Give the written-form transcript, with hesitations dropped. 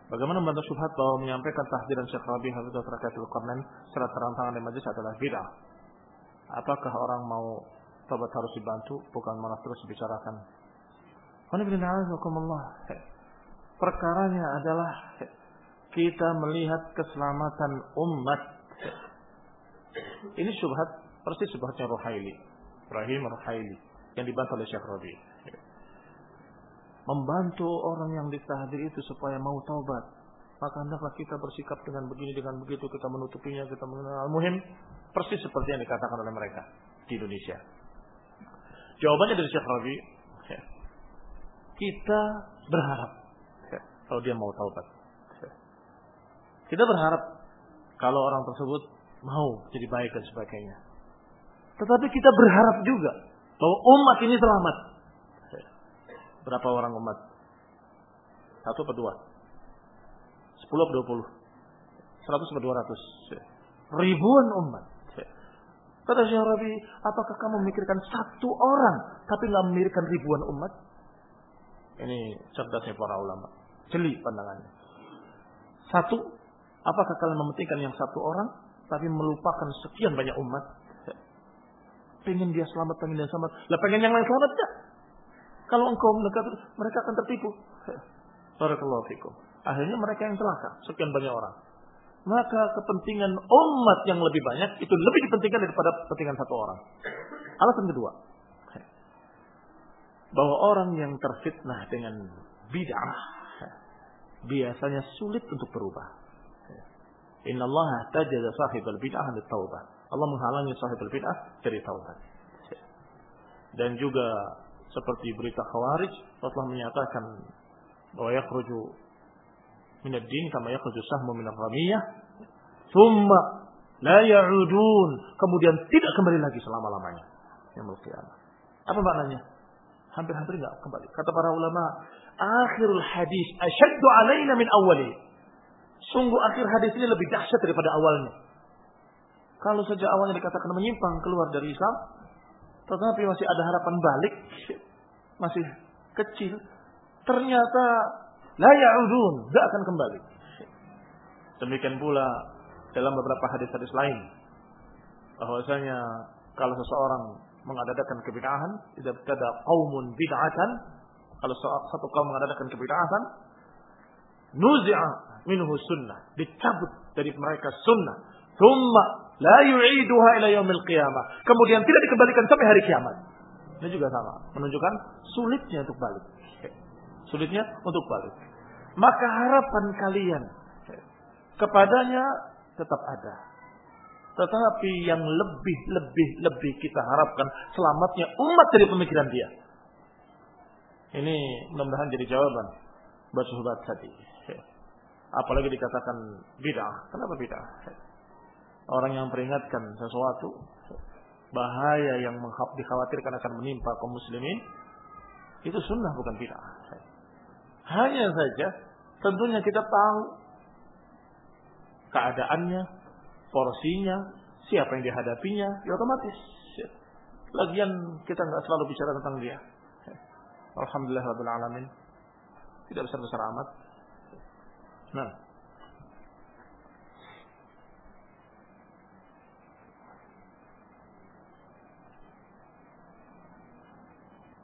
Bagaimana membantah syubhat bahwa menyampaikan tahdiran Syekh Rabi' Hafizahullah terkait Qarnain secara terang-terangan di majelis adalah bid'ah? Apakah orang mau tobat harus dibantu, bukan malah terus dibicarakan? Perkaranya adalah kita melihat keselamatan umat. Ini syubhat persis syubhatnya Ibrahim Ruhaili yang dibantah oleh Syekh Rabi'. Membantu orang yang ditahdir itu supaya mau taubat, maka hendaklah kita bersikap dengan begini, dengan begitu, kita menutupinya, kita mengenal muhim, persis seperti yang dikatakan oleh mereka di Indonesia. Jawabannya dari Syekh Rabi', kita berharap kalau dia mau taubat. Kita berharap kalau orang tersebut mau jadi baik dan sebagainya. Tetapi kita berharap juga bahwa umat ini selamat. Berapa orang umat? 1 atau 2? 10 atau 20? 100 atau 200? Ribuan umat. Kata Syekh Rabi', apakah kamu memikirkan 1 orang tapi nggak memikirkan ribuan umat? Ini cerdasnya para ulama. Jeli pandangannya. 1, apakah kalian mementingkan yang 1 orang tapi melupakan sekian banyak umat? Pengen dia selamat, pengen dia selamat. Lah pengen yang lain selamat enggak? Kalau engkau mendekat, mereka akan tertipu. Barakallahu fikum. Akhirnya mereka yang celaka, sekian banyak orang. Maka kepentingan umat yang lebih banyak itu lebih dipentingkan daripada kepentingan 1 orang. Alasan kedua, bahwa orang yang terfitnah dengan bid'ah biasanya sulit untuk berubah. Innallaha tajaza sahibal bid'ah lit-taubah. Allah menghalangi sahibul bid'ah dari taubat. Dan juga seperti berita Khawarij, Allah telah menyatakan bahwa yakhruju minad din kama yakhruju sahmu minar ramiyah, thumma la ya'udun, kemudian tidak kembali lagi selama-lamanya yaumul qiyamah. Apa maknanya? Hampir-hampir enggak kembali. Kata para ulama, akhirul hadis asyaddu alaina min awwali. Sungguh akhir hadis ini lebih dahsyat daripada awalnya. Kalau saja awalnya dikatakan menyimpang keluar dari Islam, tetapi masih ada harapan balik, masih kecil, ternyata la ya'udun, tidak akan kembali. Demikian pula dalam beberapa hadis-hadis lain, bahwasanya kalau seseorang mengadakan kebid'ahan, idza tada qaumun bid'atan, kalau satu kaum mengadakan kebid'ahan, nuzi'a minhu sunnah, dicabut dari mereka sunnah, thumma la yu'iduha ila yaumil qiyamah, kemudian tidak dikembalikan sampai hari kiamat. Ini juga sama, menunjukkan sulitnya untuk balik. Sulitnya untuk balik. Maka harapan kalian kepadanya tetap ada. Tetapi yang lebih kita harapkan selamatnya umat dari pemikiran dia. Ini mudah-mudahan jadi jawaban buat sahabat tadi. Apalagi dikatakan bid'ah. Kenapa bid'ah? Orang yang peringatkan sesuatu bahaya yang dikhawatirkan akan menimpa kaum muslimin, itu sunnah bukan bid'ah. Hanya saja tentunya kita tahu keadaannya, porsinya, siapa yang dihadapinya, ya otomatis. Lagian kita nggak selalu bicara tentang dia. Alhamdulillah rabbil alamin. Tidak besar-besar amat. Nah,